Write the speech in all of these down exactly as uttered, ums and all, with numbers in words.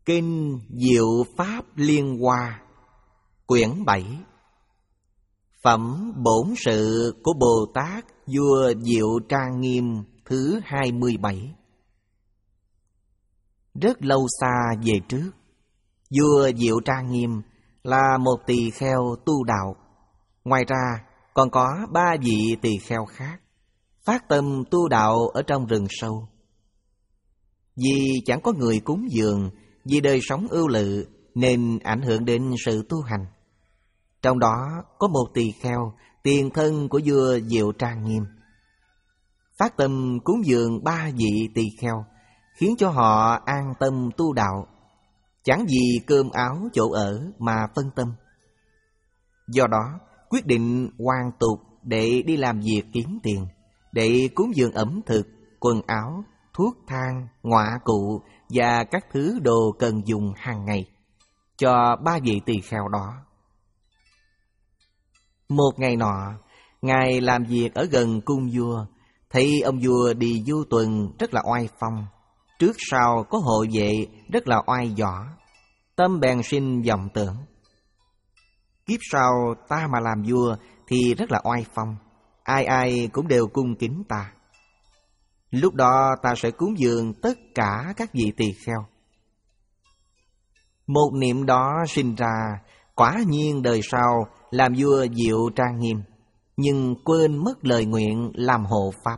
Kinh Diệu Pháp Liên Hoa, quyển bảy. Phẩm Bổn Sự của Bồ Tát Vua Diệu Trang Nghiêm thứ hai mươi bảy. Rất lâu xa về trước, vua Diệu Trang Nghiêm là một tỳ kheo tu đạo. Ngoài ra còn có ba vị tỳ kheo khác phát tâm tu đạo ở trong rừng sâu. Vì chẳng có người cúng dường, vì đời sống ưu lự nên ảnh hưởng đến sự tu hành. Trong đó có một tỳ kheo, tiền thân của vua Diệu Trang Nghiêm, phát tâm cúng dường ba vị tỳ kheo, khiến cho họ an tâm tu đạo, chẳng vì cơm áo chỗ ở mà phân tâm. Do đó quyết định hoàn tục để đi làm việc kiếm tiền, để cúng dường ẩm thực, quần áo, thuốc thang, ngọa cụ và các thứ đồ cần dùng hàng ngày cho ba vị tỳ kheo đó. Một ngày nọ, ngài làm việc ở gần cung vua, thấy ông vua đi du tuần rất là oai phong, trước sau có hộ vệ rất là oai võ. Tâm bèn sinh vọng tưởng: kiếp sau ta mà làm vua thì rất là oai phong, ai ai cũng đều cung kính ta. Lúc đó ta sẽ cúng dường tất cả các vị tỳ kheo. Một niệm đó sinh ra, quả nhiên đời sau làm vua Diệu Trang Nghiêm, nhưng quên mất lời nguyện làm hộ pháp.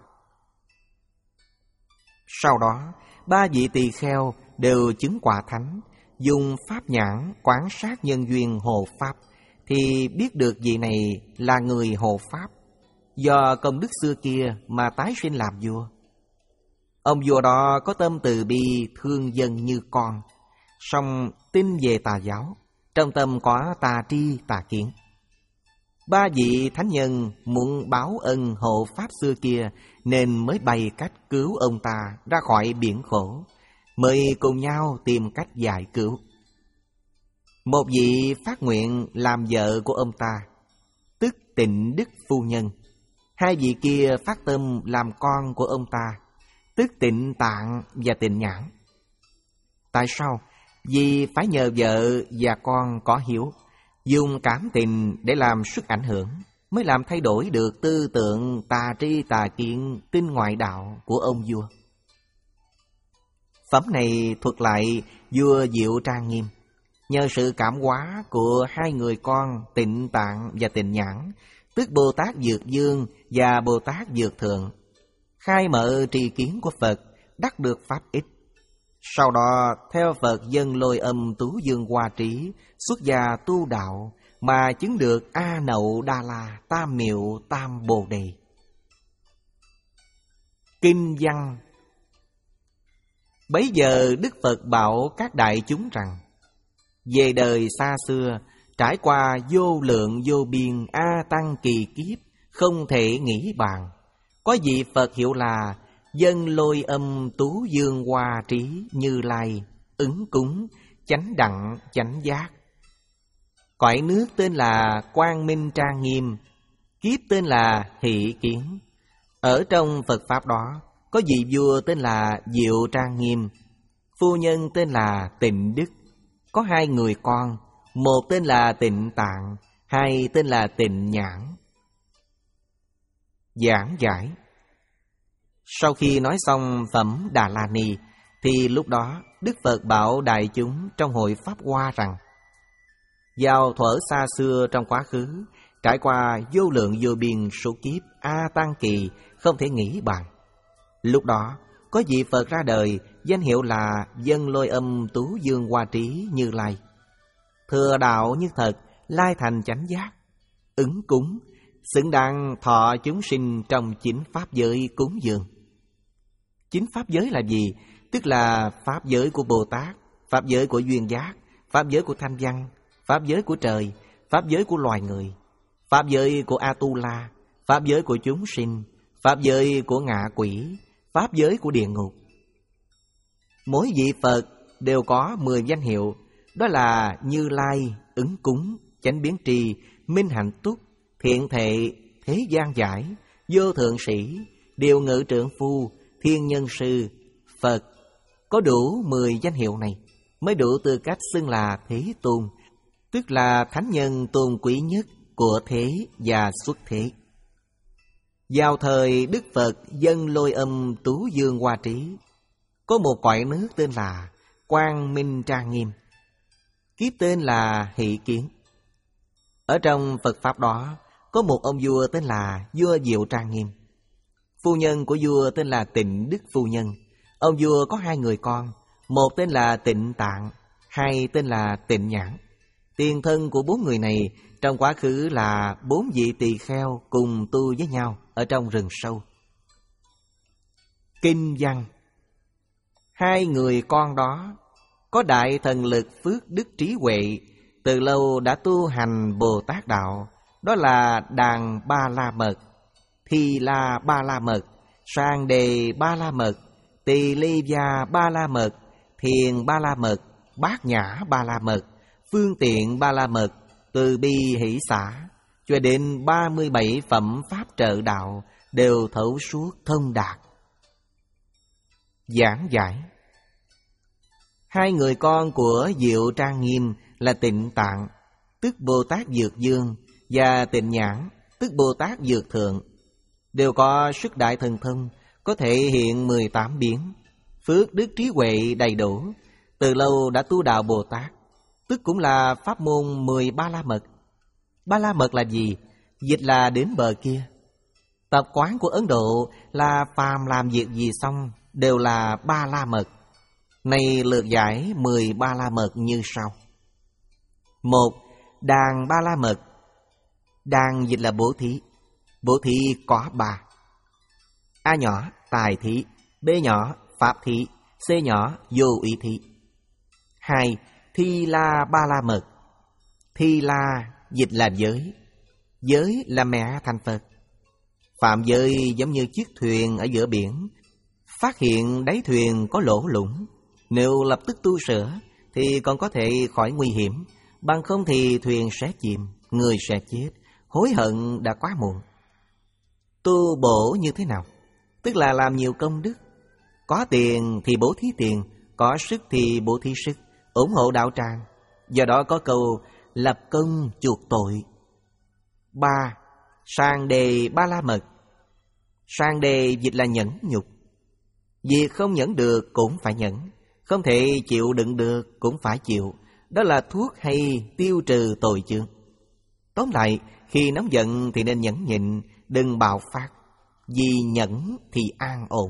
Sau đó ba vị tỳ kheo đều chứng quả thánh, dùng pháp nhãn quan sát nhân duyên hộ pháp, thì biết được vị này là người hộ pháp, do công đức xưa kia mà tái sinh làm vua. Ông vua đó có tâm từ bi thương dân như con, song tin về tà giáo, trong tâm có tà tri tà kiến. Ba vị thánh nhân muốn báo ân hộ pháp xưa kia nên mới bày cách cứu ông ta ra khỏi biển khổ, mới cùng nhau tìm cách giải cứu. Một vị phát nguyện làm vợ của ông ta, tức Tịnh Đức phu nhân. Hai vị kia phát tâm làm con của ông ta, tức Tịnh Tạng và Tịnh Nhãn. Tại sao? Vì phải nhờ vợ và con có hiếu, dùng cảm tình để làm sức ảnh hưởng, mới làm thay đổi được tư tưởng tà tri tà kiến tin ngoại đạo của ông vua. Phẩm này thuật lại vua Diệu Trang Nghiêm nhờ sự cảm hóa của hai người con Tịnh Tạng và Tịnh Nhãn, tức Bồ Tát Dược Dương và Bồ Tát Dược Thượng, khai mở tri kiến của Phật, đắc được pháp ích. Sau đó theo Phật dâng Lôi Âm Tú Dương Hoa Trí, xuất gia tu đạo mà chứng được A Nậu Đa La Tam Miệu Tam Bồ Đề. Kinh văn. Bấy giờ Đức Phật bảo các đại chúng rằng: về đời xa xưa, trải qua vô lượng vô biên A Tăng kỳ kiếp, không thể nghĩ bàn, có vị Phật hiệu là Dâng Lôi Âm Tú Dương Hoa Trí Như Lai, ứng cúng, chánh đặng, chánh giác. Cõi nước tên là Quang Minh Trang Nghiêm, kiếp tên là Hỷ Kiến. Ở trong Phật Pháp đó, có vị vua tên là Diệu Trang Nghiêm, phu nhân tên là Tịnh Đức, có hai người con, một tên là Tịnh Tạng, hai tên là Tịnh Nhãn. Giảng giải. Sau khi nói xong phẩm Đà La Ni, thì lúc đó Đức Phật bảo đại chúng trong hội Pháp Hoa rằng: vào thuở xa xưa trong quá khứ, trải qua vô lượng vô biên số kiếp A Tăng kỳ, không thể nghĩ bàn. Lúc đó có vị Phật ra đời, danh hiệu là Dâng Lôi Âm Tú Dương Hoa Trí Như Lai, thừa đạo như thật, lai thành chánh giác, ứng cúng, xứng đáng thọ chúng sinh trong chính pháp giới cúng dường. Chính pháp giới là gì? Tức là pháp giới của Bồ Tát, pháp giới của duyên giác, pháp giới của thanh văn, pháp giới của trời, pháp giới của loài người, pháp giới của A-tu-la, pháp giới của chúng sinh, pháp giới của ngạ quỷ, pháp giới của địa ngục. Mỗi vị Phật đều có mười danh hiệu, đó là Như Lai, ứng cúng, chánh biến tri, minh hạnh túc, thiện thệ, thế gian giải, vô thượng sĩ, điều ngự trượng phu, thiên nhân sư, Phật. Có đủ mười danh hiệu này, mới đủ tư cách xưng là Thế Tôn, tức là thánh nhân tôn quý nhất của thế và xuất thế. Vào thời Đức Phật dâng Lôi Âm Tú Dương Hoa Trí, có một cõi nước tên là Quang Minh Trang Nghiêm, kiếp tên là Hỷ Kiến. Ở trong Phật Pháp đó, có một ông vua tên là vua Diệu Trang Nghiêm. Phu nhân của vua tên là Tịnh Đức Phu Nhân. Ông vua có hai người con, một tên là Tịnh Tạng, hai tên là Tịnh Nhãn. Tiền thân của bốn người này trong quá khứ là bốn vị tỳ kheo cùng tu với nhau ở trong rừng sâu. Kinh văn: hai người con đó có đại thần lực phước đức trí huệ, từ lâu đã tu hành Bồ Tát đạo, đó là Đàn Ba La Mật, Thi La Ba La Mật, Sang Đề Ba La Mật, Tỳ Ly Gia Ba La Mật, Thiền Ba La Mật, Bát Nhã Ba La Mật, Phương Tiện Ba La Mật, Từ Bi Hỷ Xả, cho đến ba mươi bảy phẩm pháp trợ đạo đều thấu suốt thông đạt. Giảng giải: hai người con của Diệu Trang Nghiêm là Tịnh Tạng, tức Bồ Tát Dược Dương, và Tịnh Nhãn, tức Bồ Tát Dược Thượng, đều có sức đại thần thông, có thể hiện mười tám biến, phước đức trí huệ đầy đủ, từ lâu đã tu đạo Bồ Tát, tức cũng là pháp môn mười ba la mật. Ba la mật là gì? Dịch là đến bờ kia. Tập quán của Ấn Độ là phàm làm việc gì xong đều là ba la mật. Này lược giải mười ba la mật như sau. Một, đàn ba la mật. Đàn dịch là bố thí. Bố thí có ba: A nhỏ tài thí, B nhỏ pháp thí, C nhỏ vô ý thí. Hai, thi la ba la mật. Thi la dịch là giới. Giới là mẹ thành Phật. Phạm giới giống như chiếc thuyền ở giữa biển, phát hiện đáy thuyền có lỗ lũng, nếu lập tức tu sửa thì còn có thể khỏi nguy hiểm, bằng không thì thuyền sẽ chìm, người sẽ chết, hối hận đã quá muộn. Tu bổ như thế nào? Tức là làm nhiều công đức. Có tiền thì bố thí tiền, có sức thì bố thí sức, ủng hộ đạo tràng. Do đó có câu lập công chuộc tội. Ba, sang đề ba la mật. Sang đề dịch là nhẫn nhục. Việc không nhẫn được cũng phải nhẫn, không thể chịu đựng được cũng phải chịu. Đó là thuốc hay tiêu trừ tội chướng. Tóm lại, khi nóng giận thì nên nhẫn nhịn, đừng bạo phát, vì nhẫn thì an ổn.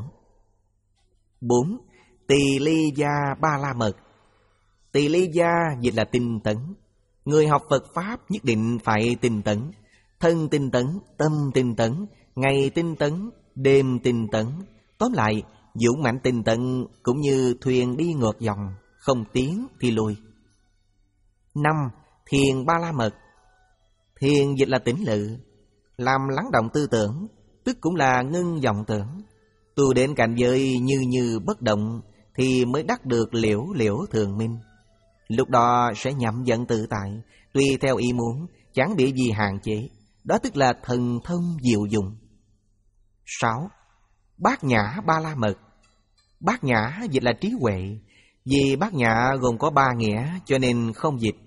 Bốn, tỳ ly gia ba la mật. Tỳ ly gia dịch là tinh tấn. Người học Phật Pháp nhất định phải tinh tấn. Thân tinh tấn, tâm tinh tấn, ngày tinh tấn, đêm tinh tấn. Tóm lại, dũng mãnh tinh tấn cũng như thuyền đi ngược dòng, không tiến thì lùi. Năm, thiền ba la mật. Thiền dịch là tĩnh lự, làm lắng động tư tưởng, tức cũng là ngưng vọng tưởng. Tu đến cảnh giới như như bất động thì mới đắc được liễu liễu thường minh. Lúc đó sẽ nhậm giận tự tại, tùy theo ý muốn, chẳng bị gì hạn chế. Đó tức là thần thông diệu dụng. Sáu, bát nhã ba la mật. Bát nhã dịch là trí huệ. Vì bát nhã gồm có ba nghĩa cho nên không dịch.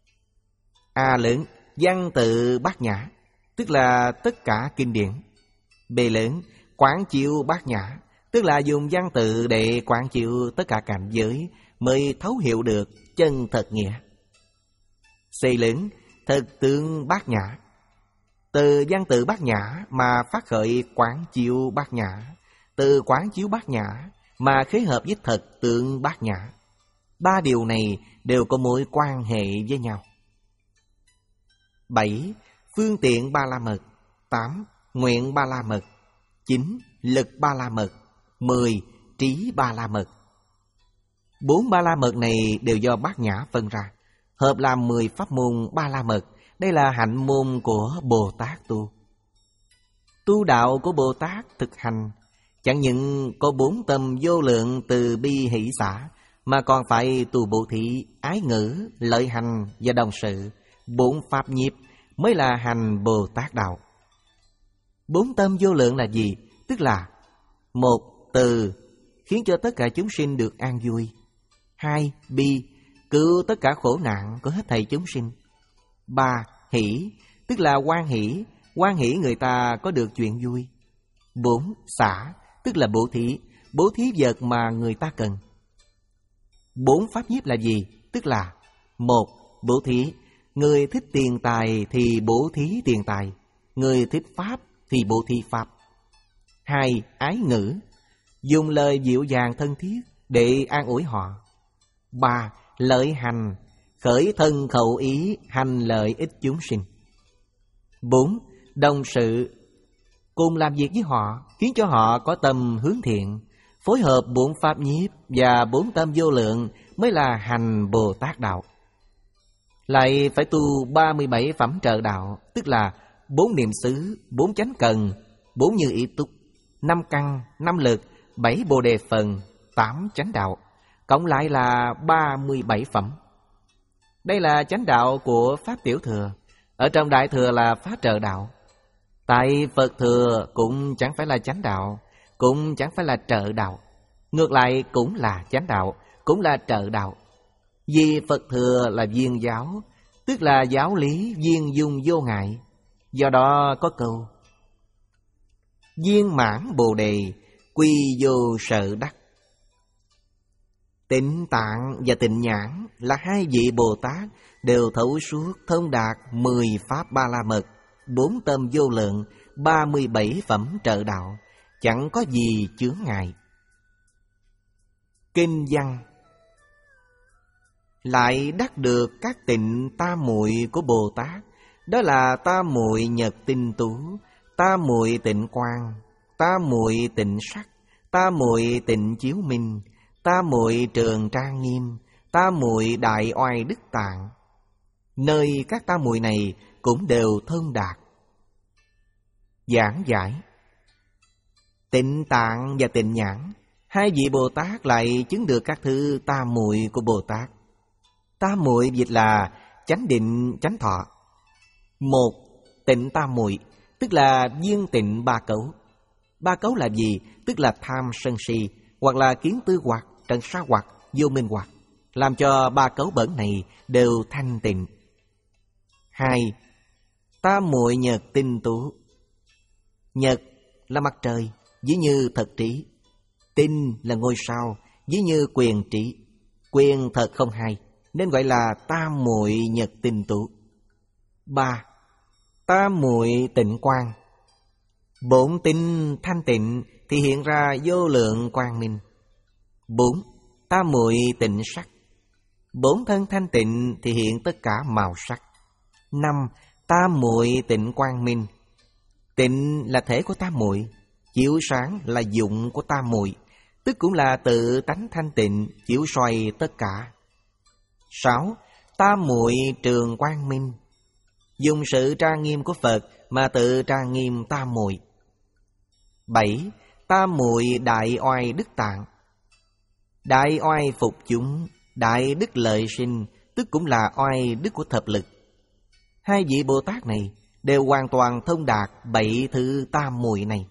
A lớn, văn tự bát nhã, tức là tất cả kinh điển. B lớn, quán chiếu bát nhã, tức là dùng văn tự để quán chiếu tất cả cảnh giới mới thấu hiểu được chân thật nghĩa. C lớn, thực tướng bát nhã. Từ văn tự bát nhã mà phát khởi quán chiếu bát nhã, từ quán chiếu bát nhã mà khế hợp với thật tượng bát nhã. Ba điều này đều có mối quan hệ với nhau. Bảy, phương tiện ba la mật. Tám, nguyện ba la mật. Chín, lực ba la mật. Mười, trí ba la mật. Bốn ba la mật này đều do bát nhã phân ra, hợp làm mười pháp môn ba la mật. Đây là hạnh môn của Bồ Tát tu. Tu đạo của Bồ Tát thực hành chẳng những có bốn tâm vô lượng từ bi hỷ xả, mà còn phải tu bố thí, ái ngữ, lợi hành và đồng sự. Bốn pháp nhiếp mới là hành Bồ Tát đạo. Bốn tâm vô lượng là gì? Tức là một, từ khiến cho tất cả chúng sinh được an vui. Hai, bi, cứu tất cả khổ nạn của hết thảy chúng sinh. Ba, hỷ, tức là hoan hỷ, hoan hỷ người ta có được chuyện vui. Bốn, xả, tức là bố thí, bố thí vật mà người ta cần. Bốn pháp nhiếp là gì? Tức là: một, bố thí, người thích tiền tài thì bố thí tiền tài, người thích pháp thì bố thí pháp. Hai, ái ngữ, dùng lời dịu dàng thân thiết để an ủi họ. Ba, lợi hành, khởi thân khẩu ý hành lợi ích chúng sinh. Bốn, đồng sự, cùng làm việc với họ, khiến cho họ có tâm hướng thiện. Phối hợp bốn pháp nhiếp và bốn tâm vô lượng mới là hành Bồ Tát đạo. Lại phải tu ba mươi bảy phẩm trợ đạo, tức là bốn niệm xứ, bốn chánh cần, bốn như ý túc, năm căn, năm lực, bảy bồ đề phần, tám chánh đạo, cộng lại là ba mươi bảy phẩm. Đây là chánh đạo của Pháp Tiểu Thừa, ở trong Đại Thừa là Pháp trợ đạo. Tại Phật Thừa cũng chẳng phải là chánh đạo, cũng chẳng phải là trợ đạo, ngược lại cũng là chánh đạo, cũng là trợ đạo. Vì Phật Thừa là viên giáo, tức là giáo lý viên dung vô ngại. Do đó có câu: viên mãn bồ đề, quy vô sợ đắc. Tịnh Tạng và Tịnh Nhãn là hai vị Bồ Tát đều thấu suốt thông đạt mười pháp ba la mật, bốn tâm vô lượng, ba mươi bảy phẩm trợ đạo, chẳng có gì chướng ngại. Kinh văn lại đắc được các tịnh tam muội của Bồ Tát, đó là tam muội nhật tinh tú, tam muội tịnh quang, tam muội tịnh sắc, tam muội tịnh chiếu minh, tam muội trường trang nghiêm, tam muội đại oai đức tạng. Nơi các tam muội này cũng đều thông đạt. Giảng giải Tịnh Tạng và Tịnh Nhãn, hai vị Bồ Tát lại chứng được các thứ tam muội của Bồ Tát. Tam muội dịch là chánh định, chánh thọ. Một, tịnh tam muội, tức là viên tịnh ba cấu. Ba cấu là gì? Tức là tham sân si, hoặc là kiến tư hoặc, trần sa hoặc, vô minh hoặc, làm cho ba cấu bẩn này đều thanh tịnh. Hai, tam muội nhật tinh tú. Nhật là mặt trời, ví như thật trí. Tinh là ngôi sao, ví như quyền trí. Quyền thật không hai, nên gọi là tam muội nhật tinh tú. Ba, tam muội tịnh quang. Bổn tinh thanh tịnh thì hiện ra vô lượng quang minh. Bốn, tam muội tịnh sắc. Bổn thân thanh tịnh thì hiện tất cả màu sắc. Năm, tam muội tịnh quang minh. Tịnh là thể của tam muội, chiếu sáng là dụng của tam muội, tức cũng là tự tánh thanh tịnh chiếu soi tất cả. Sáu, tam muội trường quang minh. Dùng sự trang nghiêm của Phật mà tự trang nghiêm tam muội. Bảy, tam muội đại oai đức tạng. Đại oai phục chúng, đại đức lợi sinh, tức cũng là oai đức của thập lực. Hai vị Bồ Tát này đều hoàn toàn thông đạt bảy thứ tam muội này.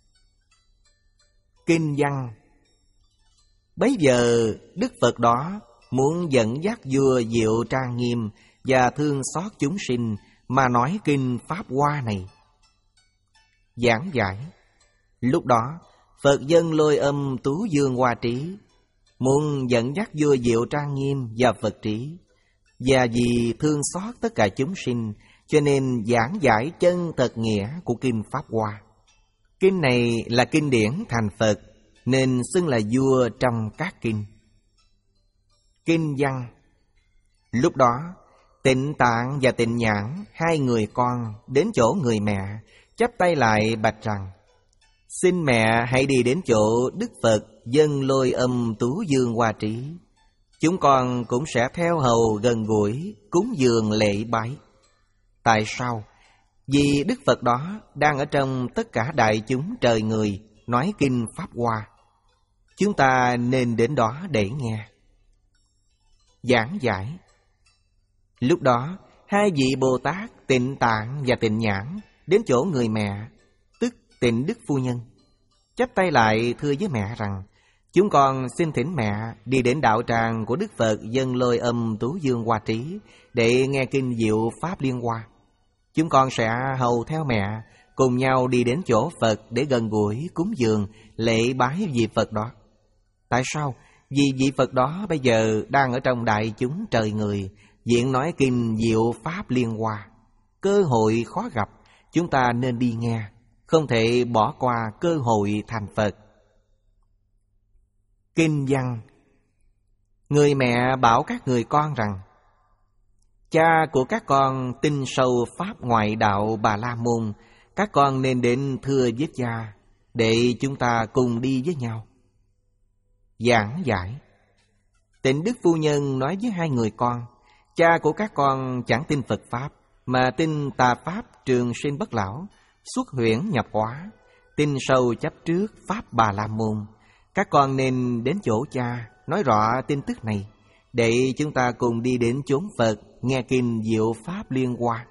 Kinh văn bấy giờ Đức Phật đó muốn dẫn dắt vua Diệu trang nghiêm và thương xót chúng sinh mà nói kinh Pháp Hoa này. Giảng giải lúc đó Phật dân Lôi Âm Tú Dương Hoa Trí muốn dẫn dắt vua Diệu trang nghiêm và Phật trí, và vì thương xót tất cả chúng sinh cho nên giảng giải chân thật nghĩa của kinh Pháp Hoa. Kinh này là kinh điển thành Phật, nên xưng là vua trong các kinh. Kinh văn lúc đó Tịnh Tạng và Tịnh Nhãn, hai người con đến chỗ người mẹ, chắp tay lại bạch rằng: xin mẹ hãy đi đến chỗ Đức Phật dân Lôi Âm Tú Dương Hoa Trí, chúng con cũng sẽ theo hầu gần gũi cúng dường lễ bái. Tại sao? Vì Đức Phật đó đang ở trong tất cả đại chúng trời người nói kinh Pháp Hoa, chúng ta nên đến đó để nghe. Giảng giải lúc đó hai vị Bồ Tát Tịnh Tạng và Tịnh Nhãn đến chỗ người mẹ, tức Tịnh Đức Phu Nhân, chắp tay lại thưa với mẹ rằng: Chúng con xin thỉnh mẹ đi đến đạo tràng của Đức Phật Dân Lôi Âm Tú Dương Hoa Trí để nghe kinh diệu Pháp Liên Hoa. Chúng con sẽ hầu theo mẹ, cùng nhau đi đến chỗ Phật để gần gũi, cúng dường, lễ bái vị Phật đó. Tại sao? Vì vị Phật đó bây giờ đang ở trong đại chúng trời người, diễn nói kinh diệu Pháp Liên Hoa. Cơ hội khó gặp, chúng ta nên đi nghe, không thể bỏ qua cơ hội thành Phật. Kinh văn: Người mẹ bảo các người con rằng: cha của các con tin sâu Pháp ngoại đạo Bà La Môn, các con nên đến thưa với cha, để chúng ta cùng đi với nhau. Giảng giải: Tịnh Đức Phu Nhân nói với hai người con: cha của các con chẳng tin Phật Pháp, mà tin tà Pháp trường sinh bất lão, xuất huyễn nhập hóa, tin sâu chấp trước Pháp Bà La Môn. Các con nên đến chỗ cha, nói rõ tin tức này, để chúng ta cùng đi đến chốn Phật, nghe kinh diệu Pháp Liên Hoa.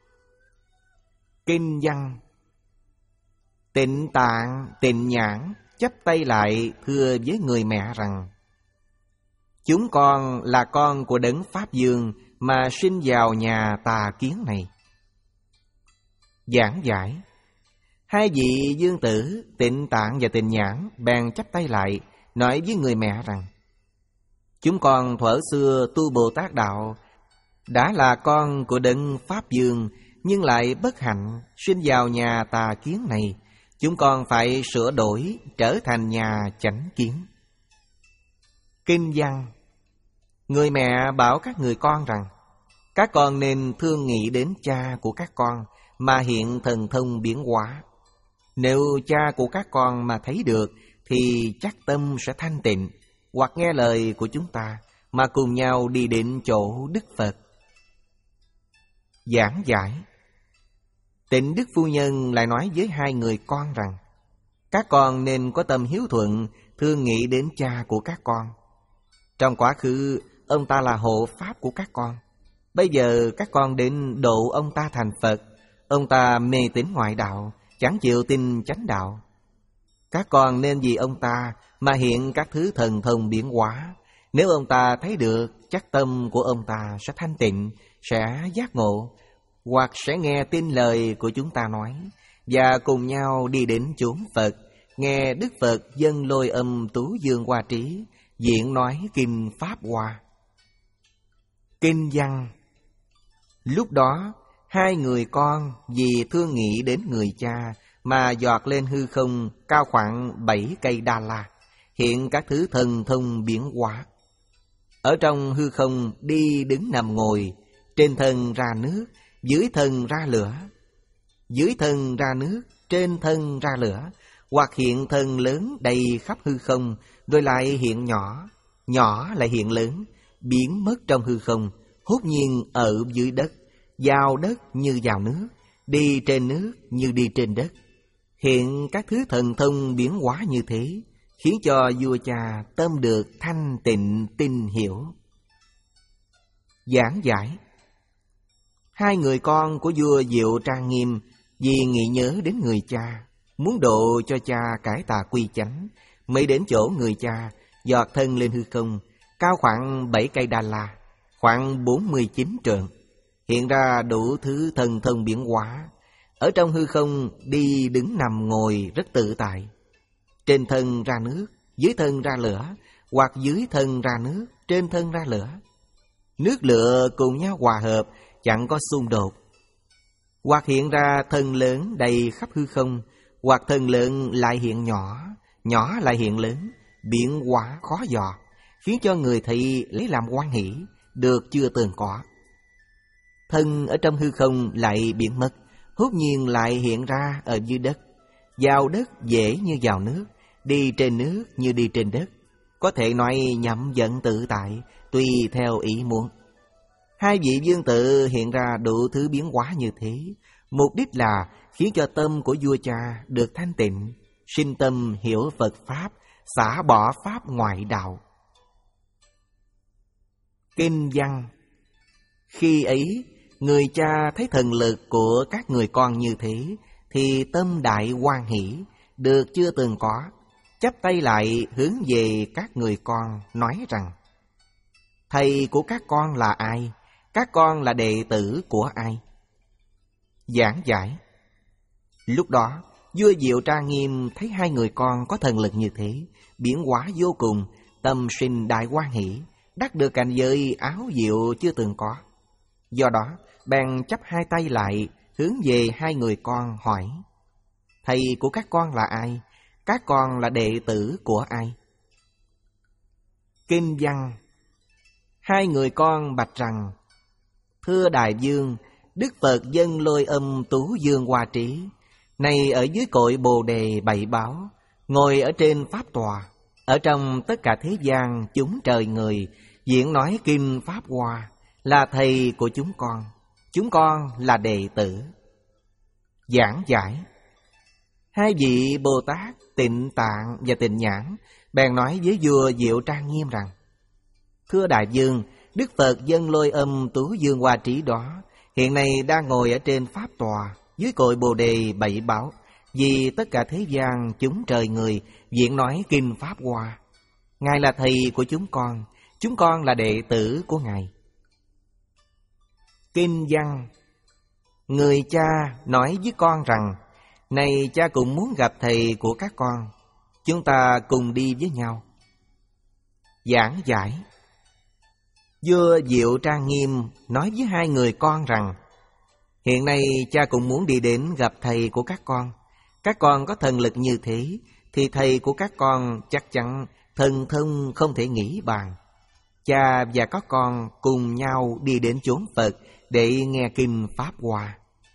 Kinh văn: Tịnh Tạng, Tịnh Nhãn chắp tay lại thưa với người mẹ rằng: Chúng con là con của Đấng Pháp Dương mà sinh vào nhà tà kiến này. Giảng giải: Hai vị dương tử Tịnh Tạng và Tịnh Nhãn bèn chắp tay lại, nói với người mẹ rằng: Chúng con thuở xưa tu Bồ Tát đạo, đã là con của Đấng Pháp Dương, nhưng lại bất hạnh sinh vào nhà tà kiến này. Chúng con phải sửa đổi, trở thành nhà chánh kiến. Kinh văn: Người mẹ bảo các người con rằng: Các con nên thương nghĩ đến cha của các con mà hiện thần thông biến hóa. Nếu cha của các con mà thấy được, thì chắc tâm sẽ thanh tịnh, hoặc nghe lời của chúng ta mà cùng nhau đi đến chỗ Đức Phật. Giảng giải: Tịnh Đức Phu Nhân lại nói với hai người con rằng: Các con nên có tâm hiếu thuận, thương nghĩ đến cha của các con. Trong quá khứ, ông ta là hộ pháp của các con. Bây giờ các con đến độ ông ta thành Phật. Ông ta mê tín ngoại đạo, chẳng chịu tin chánh đạo. Các con nên vì ông ta mà hiện các thứ thần thông biến hóa. Nếu ông ta thấy được, chắc tâm của ông ta sẽ thanh tịnh, sẽ giác ngộ, hoặc sẽ nghe tin lời của chúng ta nói, và cùng nhau đi đến chốn Phật, nghe Đức Phật Dân Lôi Âm Tú Dương Hoa Trí diễn nói kinh Pháp Hoa. Kinh văn: Lúc đó hai người con vì thương nghĩ đến người cha mà giọt lên hư không cao khoảng bảy cây Đa La, hiện các thứ thần thông biến hóa. Ở trong hư không đi đứng nằm ngồi, trên thân ra nước, dưới thân ra lửa, dưới thân ra nước, trên thân ra lửa, hoặc hiện thân lớn đầy khắp hư không, rồi lại hiện nhỏ, nhỏ lại hiện lớn, biến mất trong hư không, hốt nhiên ở dưới đất, vào đất như vào nước, đi trên nước như đi trên đất. Hiện các thứ thần thông biến hóa như thế, khiến cho vua cha tâm được thanh tịnh tin hiểu. Giảng giải: Hai người con của vua Diệu Trang Nghiêm vì nghĩ nhớ đến người cha, muốn độ cho cha cải tà quy chánh, mới đến chỗ người cha, giọt thân lên hư không, cao khoảng bảy cây Đa La, khoảng bốn mươi chín trượng, hiện ra đủ thứ thần thông biến hóa. Ở trong hư không đi đứng nằm ngồi rất tự tại. Trên thân ra nước, dưới thân ra lửa, hoặc dưới thân ra nước, trên thân ra lửa. Nước lửa cùng nhau hòa hợp, chẳng có xung đột. Hoặc hiện ra thân lớn đầy khắp hư không, hoặc thân lớn lại hiện nhỏ, nhỏ lại hiện lớn, biến hóa khó dò, khiến cho người thị lấy làm hoan hỷ, được chưa từng có. Thân ở trong hư không lại biến mất, hốt nhiên lại hiện ra ở dưới đất. Vào đất dễ như vào nước, đi trên nước như đi trên đất. Có thể nói nhậm vận tự tại, tùy theo ý muốn. Hai vị vương tự hiện ra đủ thứ biến hóa như thế, mục đích là khiến cho tâm của vua cha được thanh tịnh, sinh tâm hiểu Phật Pháp, xả bỏ Pháp ngoại đạo. Kinh văn: Khi ấy, người cha thấy thần lực của các người con như thế, thì tâm đại hoan hỷ, được chưa từng có. chắp tay lại hướng về các người con, nói rằng: Thầy của các con là ai? Các con là đệ tử của ai? Giảng giải. Lúc đó, vua Diệu Trang Nghiêm thấy hai người con có thần lực như thế, biến hóa vô cùng, tâm sinh đại hoan hỷ, đắc được cảnh giới áo diệu chưa từng có. Do đó, bèn chắp hai tay lại, hướng về hai người con hỏi: Thầy của các con là ai? Các con là đệ tử của ai? Kinh văn. Hai người con bạch rằng: Thưa Đại Vương, Đức Phật Dân Lôi Âm Tú Dương Hoa Trí này ở dưới cội Bồ Đề bảy báo, ngồi ở trên pháp tòa, ở trong tất cả thế gian chúng trời người, diễn nói kinh Pháp Hoa, là thầy của chúng con. Chúng con là đệ tử. Giảng giải. Hai vị Bồ Tát Tịnh Tạng và Tịnh Nhãn bèn nói với vua Diệu Trang Nghiêm rằng: Thưa Đại Vương, Đức Phật Dân Lôi Âm Tú Dương Hoa Trí đó hiện nay đang ngồi ở trên pháp tòa, dưới cội Bồ Đề bảy bảo, vì tất cả thế gian chúng trời người, diễn nói kinh Pháp Hoa. Ngài là thầy của chúng con, chúng con là đệ tử của Ngài. Kinh văn. Người cha nói với con rằng: Này cha cũng muốn gặp thầy của các con, chúng ta cùng đi với nhau. Giảng giải. Vua Diệu Trang Nghiêm nói với hai người con rằng: Hiện nay cha cũng muốn đi đến gặp thầy của các con. Các con có thần lực như thế, thì thầy của các con chắc chắn thần thông không thể nghĩ bàn. Cha và các con cùng nhau đi đến chốn Phật để nghe kinh Pháp Hoa.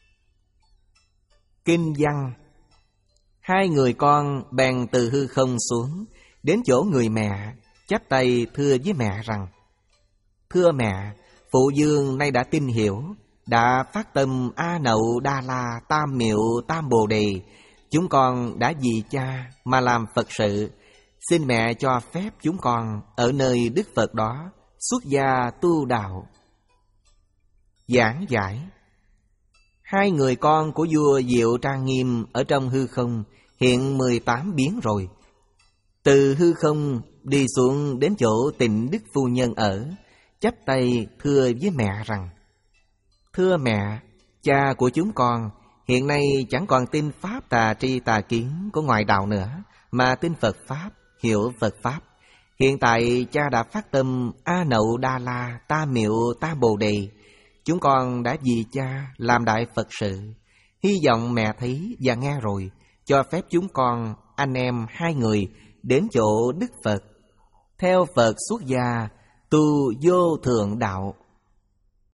Kinh văn. Hai người con bèn từ hư không xuống, đến chỗ người mẹ, chắp tay thưa với mẹ rằng: Thưa mẹ, phụ vương nay đã tin hiểu, đã phát tâm A Nậu Đa La Tam Miệu Tam Bồ Đề. Chúng con đã vì cha mà làm Phật sự. Xin mẹ cho phép chúng con ở nơi Đức Phật đó xuất gia tu đạo. Giảng giải. Hai người con của vua Diệu Trang Nghiêm ở trong hư không hiện mười tám biến rồi. Từ hư không đi xuống đến chỗ Tịnh Đức Phu Nhân ở, chắp tay thưa với mẹ rằng: Thưa mẹ, cha của chúng con hiện nay chẳng còn tin Pháp tà tri tà kiến của ngoại đạo nữa, mà tin Phật Pháp, hiểu Phật Pháp. Hiện tại cha đã phát tâm A Nậu Đa La Tam Miệu Tam Bồ Đề. Chúng con đã vì cha làm đại Phật sự. Hy vọng mẹ thấy và nghe rồi, cho phép chúng con, anh em hai người, đến chỗ Đức Phật, theo Phật xuất gia, tu vô thượng đạo.